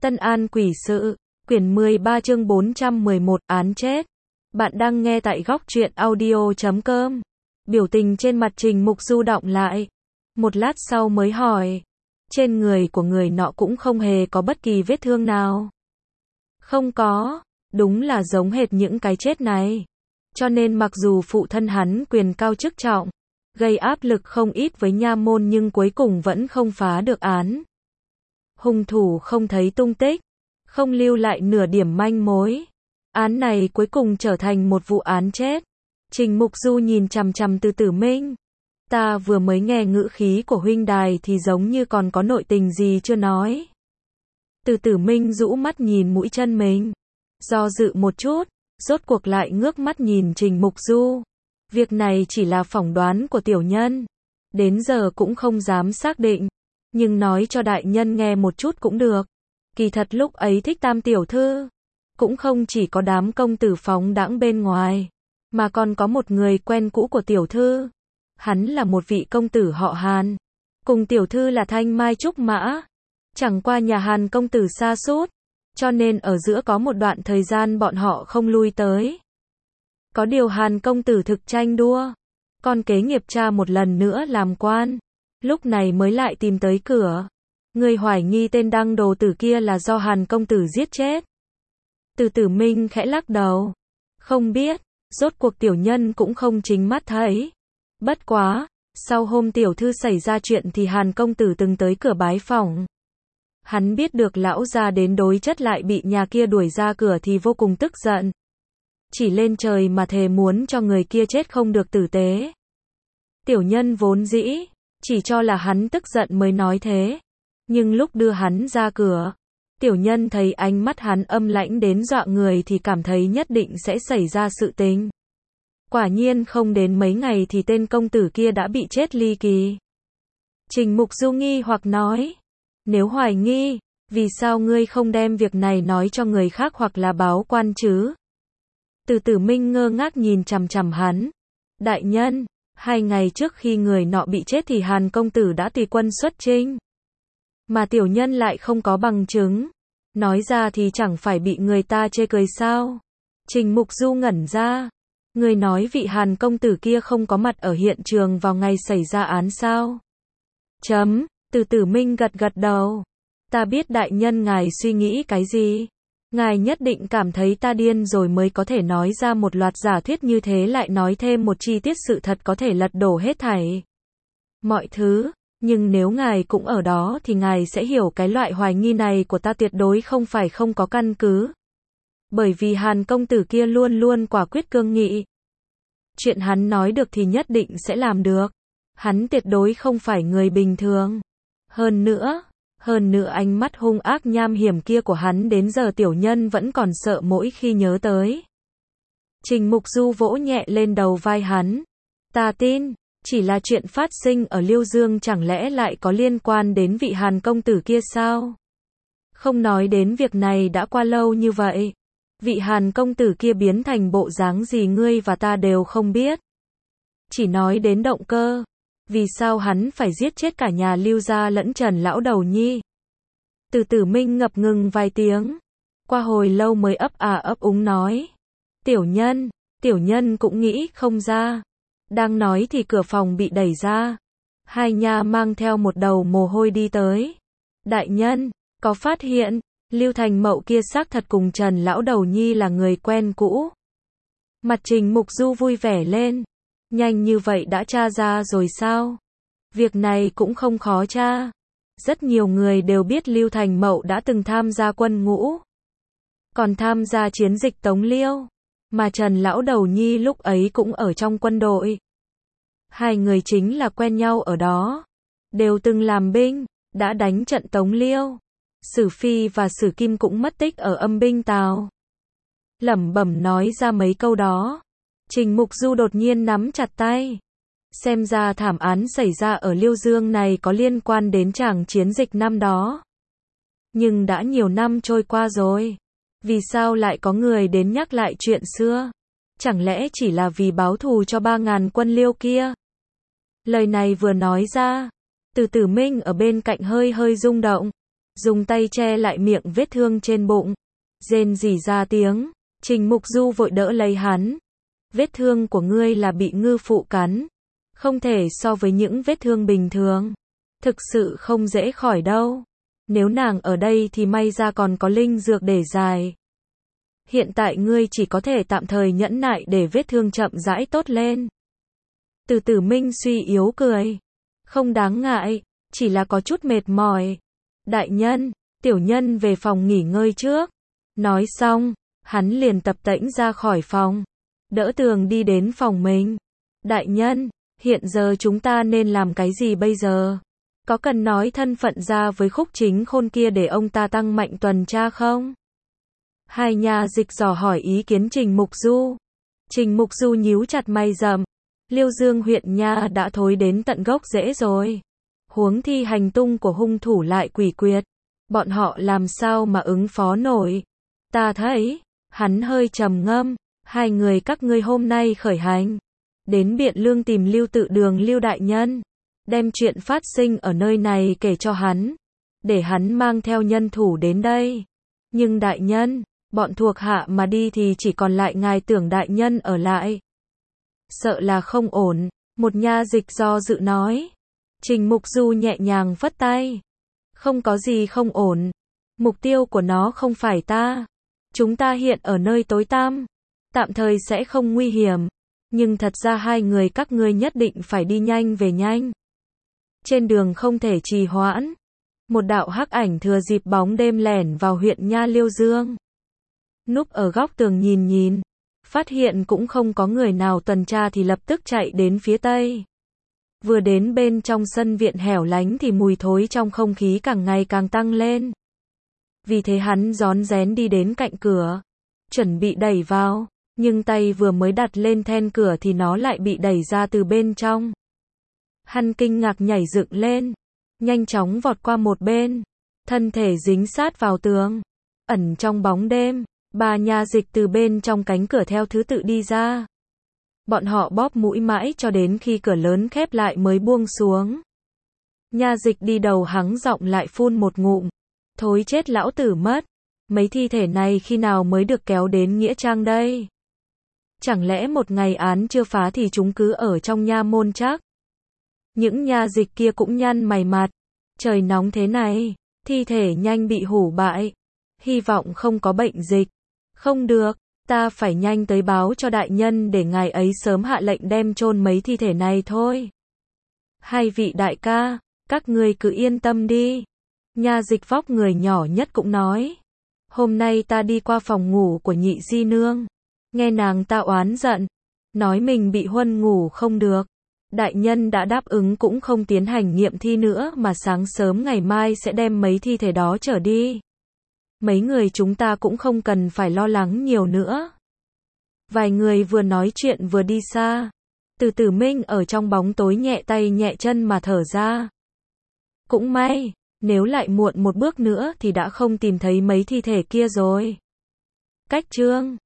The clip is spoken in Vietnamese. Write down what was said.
Tân An Quỷ Sự, quyển 13 chương 411, án chết. Bạn đang nghe tại góc truyện audio.com. Biểu tình trên mặt Trình Mục Du đọng lại. Một lát sau mới hỏi. Trên người của người nọ cũng không hề có bất kỳ vết thương nào. Không có, đúng là giống hệt những cái chết này. Cho nên mặc dù phụ thân hắn quyền cao chức trọng, gây áp lực không ít với nha môn nhưng cuối cùng vẫn không phá được án. Hung thủ không thấy tung tích, không lưu lại nửa điểm manh mối. Án này cuối cùng trở thành một vụ án chết. Trình Mục Du nhìn chằm chằm Từ Tử Minh. Ta vừa mới nghe ngữ khí của huynh đài thì giống như còn có nội tình gì chưa nói. Từ Tử Minh rũ mắt nhìn mũi chân mình. Do dự một chút, rốt cuộc lại ngước mắt nhìn Trình Mục Du. Việc này chỉ là phỏng đoán của tiểu nhân. Đến giờ cũng không dám xác định. Nhưng nói cho đại nhân nghe một chút cũng được. Kỳ thật lúc ấy thích Tam tiểu thư, cũng không chỉ có đám công tử phóng đãng bên ngoài, mà còn có một người quen cũ của tiểu thư. Hắn là một vị công tử họ Hàn, cùng tiểu thư là thanh mai trúc mã. Chẳng qua nhà Hàn công tử sa sút, cho nên ở giữa có một đoạn thời gian bọn họ không lui tới. Có điều Hàn công tử thực tranh đua, con kế nghiệp cha một lần nữa làm quan, lúc này mới lại tìm tới cửa. Người hoài nghi tên đăng đồ tử kia là do Hàn công tử giết chết. Từ Tử Minh khẽ lắc đầu. Không biết, rốt cuộc tiểu nhân cũng không chính mắt thấy. Bất quá, sau hôm tiểu thư xảy ra chuyện thì Hàn công tử từng tới cửa bái phỏng. Hắn biết được lão gia đến đối chất lại bị nhà kia đuổi ra cửa thì vô cùng tức giận. Chỉ lên trời mà thề muốn cho người kia chết không được tử tế. Tiểu nhân vốn dĩ chỉ cho là hắn tức giận mới nói thế. Nhưng lúc đưa hắn ra cửa, tiểu nhân thấy ánh mắt hắn âm lãnh đến dọa người thì cảm thấy nhất định sẽ xảy ra sự tình. Quả nhiên không đến mấy ngày thì tên công tử kia đã bị chết ly kỳ. Trình Mục Du nghi hoặc nói, nếu hoài nghi, vì sao ngươi không đem việc này nói cho người khác hoặc là báo quan chứ? Từ Tử Minh ngơ ngác nhìn chằm chằm hắn. Đại nhân, 2 ngày trước khi người nọ bị chết thì Hàn công tử đã tùy quân xuất chinh. Mà tiểu nhân lại không có bằng chứng. Nói ra thì chẳng phải bị người ta chê cười sao? Trình Mục Du ngẩn ra. Người nói vị Hàn công tử kia không có mặt ở hiện trường vào ngày xảy ra án sao? Từ Tử Minh gật gật đầu. Ta biết đại nhân ngài suy nghĩ cái gì. Ngài nhất định cảm thấy ta điên rồi mới có thể nói ra một loạt giả thuyết như thế, lại nói thêm một chi tiết sự thật có thể lật đổ hết thảy mọi thứ. Nhưng nếu ngài cũng ở đó thì ngài sẽ hiểu cái loại hoài nghi này của ta tuyệt đối không phải không có căn cứ. Bởi vì Hàn công tử kia luôn luôn quả quyết cương nghị. Chuyện hắn nói được thì nhất định sẽ làm được. Hắn tuyệt đối không phải người bình thường. Hơn nữa ánh mắt hung ác nham hiểm kia của hắn đến giờ tiểu nhân vẫn còn sợ mỗi khi nhớ tới. Trình Mục Du vỗ nhẹ lên đầu vai hắn. Ta tin. Chỉ là chuyện phát sinh ở Liêu Dương chẳng lẽ lại có liên quan đến vị Hàn công tử kia sao? Không nói đến việc này đã qua lâu như vậy. Vị Hàn công tử kia biến thành bộ dáng gì ngươi và ta đều không biết. Chỉ nói đến động cơ. Vì sao hắn phải giết chết cả nhà Lưu gia lẫn Trần lão đầu nhi? Từ Tử Minh ngập ngừng vài tiếng. Qua hồi lâu mới ấp úng nói. Tiểu nhân cũng nghĩ không ra. Đang nói thì cửa phòng bị đẩy ra. Hai nha mang theo một đầu mồ hôi đi tới. Đại nhân, có phát hiện, Lưu Thành Mậu kia xác thật cùng Trần lão đầu nhi là người quen cũ. Mặt Trình Mục Du vui vẻ lên. Nhanh như vậy đã tra ra rồi sao? Việc này cũng không khó tra. Rất nhiều người đều biết Lưu Thành Mậu đã từng tham gia quân ngũ. Còn tham gia chiến dịch Tống Liêu. Mà Trần lão đầu nhi lúc ấy cũng ở trong quân đội. Hai người chính là quen nhau ở đó. Đều từng làm binh, đã đánh trận Tống Liêu. Sử Phi và Sử Kim cũng mất tích ở âm binh Tào. Lẩm bẩm nói ra mấy câu đó. Trình Mục Du đột nhiên nắm chặt tay. Xem ra thảm án xảy ra ở Liêu Dương này có liên quan đến tràng chiến dịch năm đó. Nhưng đã nhiều năm trôi qua rồi. Vì sao lại có người đến nhắc lại chuyện xưa? Chẳng lẽ chỉ là vì báo thù cho 3.000 quân Liêu kia? Lời này vừa nói ra, Từ Tử Minh ở bên cạnh hơi rung động. dùng tay che lại miệng vết thương trên bụng, rên rỉ ra tiếng. Trình Mục Du vội đỡ lấy hắn. Vết thương của ngươi là bị ngư phụ cắn, không thể so với những vết thương bình thường. Thực sự không dễ khỏi đâu. Nếu nàng ở đây thì may ra còn có linh dược để giải. Hiện tại ngươi chỉ có thể tạm thời nhẫn nại để vết thương chậm rãi tốt lên. Từ Tử Minh suy yếu cười. Không đáng ngại, chỉ là có chút mệt mỏi. Đại nhân, tiểu nhân về phòng nghỉ ngơi trước. Nói xong, hắn liền tập tễnh ra khỏi phòng. Đỡ Tường đi đến phòng mình. Đại nhân, hiện giờ chúng ta nên làm cái gì bây giờ? Có cần nói thân phận ra với Khúc Chính Khôn kia để ông ta tăng mạnh tuần tra không? Hai nhà dịch dò hỏi ý kiến Trình Mục Du. Trình Mục Du nhíu chặt mày rậm. Liêu Dương huyện nha đã thối đến tận gốc rễ rồi. Huống thi hành tung của hung thủ lại quỷ quyệt. Bọn họ làm sao mà ứng phó nổi? Ta thấy, hắn hơi trầm ngâm. Hai người các ngươi hôm nay khởi hành. Đến Biện Lương tìm Lưu Tự Đường Lưu đại nhân. Đem chuyện phát sinh ở nơi này kể cho hắn. Để hắn mang theo nhân thủ đến đây. Nhưng đại nhân, bọn thuộc hạ mà đi thì chỉ còn lại ngài Tưởng đại nhân ở lại. Sợ là không ổn, một nha dịch do dự nói. Trình Mục Du nhẹ nhàng vất tay. Không có gì không ổn. Mục tiêu của nó không phải ta. Chúng ta hiện ở nơi tối tăm. Tạm thời sẽ không nguy hiểm. Nhưng thật ra hai người các ngươi nhất định phải đi nhanh về nhanh. Trên đường không thể trì hoãn. Một đạo hắc ảnh thừa dịp bóng đêm lẻn vào huyện nha Liêu Dương. Núp ở góc tường nhìn. Phát hiện cũng không có người nào tuần tra thì lập tức chạy đến phía tây. Vừa đến bên trong sân viện hẻo lánh thì mùi thối trong không khí càng ngày càng tăng lên. Vì thế hắn rón rén đi đến cạnh cửa. Chuẩn bị đẩy vào. Nhưng tay vừa mới đặt lên then cửa thì nó lại bị đẩy ra từ bên trong. Hắn kinh ngạc nhảy dựng lên. Nhanh chóng vọt qua một bên. Thân thể dính sát vào tường. Ẩn trong bóng đêm. Ba nha dịch từ bên trong cánh cửa theo thứ tự đi ra. Bọn họ bóp mũi mãi cho đến khi cửa lớn khép lại mới buông xuống. Nha dịch đi đầu hắng giọng lại phun một ngụm. Thối chết lão tử mất. Mấy thi thể này khi nào mới được kéo đến nghĩa trang đây? Chẳng lẽ một ngày án chưa phá thì chúng cứ ở trong nha môn chắc? Những nha dịch kia cũng nhăn mày mặt. Trời nóng thế này, thi thể nhanh bị hủ bại. Hy vọng không có bệnh dịch. Không được, ta phải nhanh tới báo cho đại nhân để ngài ấy sớm hạ lệnh đem chôn mấy thi thể này thôi. Hai vị đại ca, các ngươi cứ yên tâm đi. Nha dịch vóc người nhỏ nhất cũng nói. Hôm nay ta đi qua phòng ngủ của nhị di nương. Nghe nàng ta oán giận. Nói mình bị huân ngủ không được. Đại nhân đã đáp ứng cũng không tiến hành nghiệm thi nữa mà sáng sớm ngày mai sẽ đem mấy thi thể đó trở đi. Mấy người chúng ta cũng không cần phải lo lắng nhiều nữa. Vài người vừa nói chuyện vừa đi xa. Từ Tử Minh ở trong bóng tối nhẹ tay nhẹ chân mà thở ra. Cũng may, nếu lại muộn một bước nữa thì đã không tìm thấy mấy thi thể kia rồi. Cách chương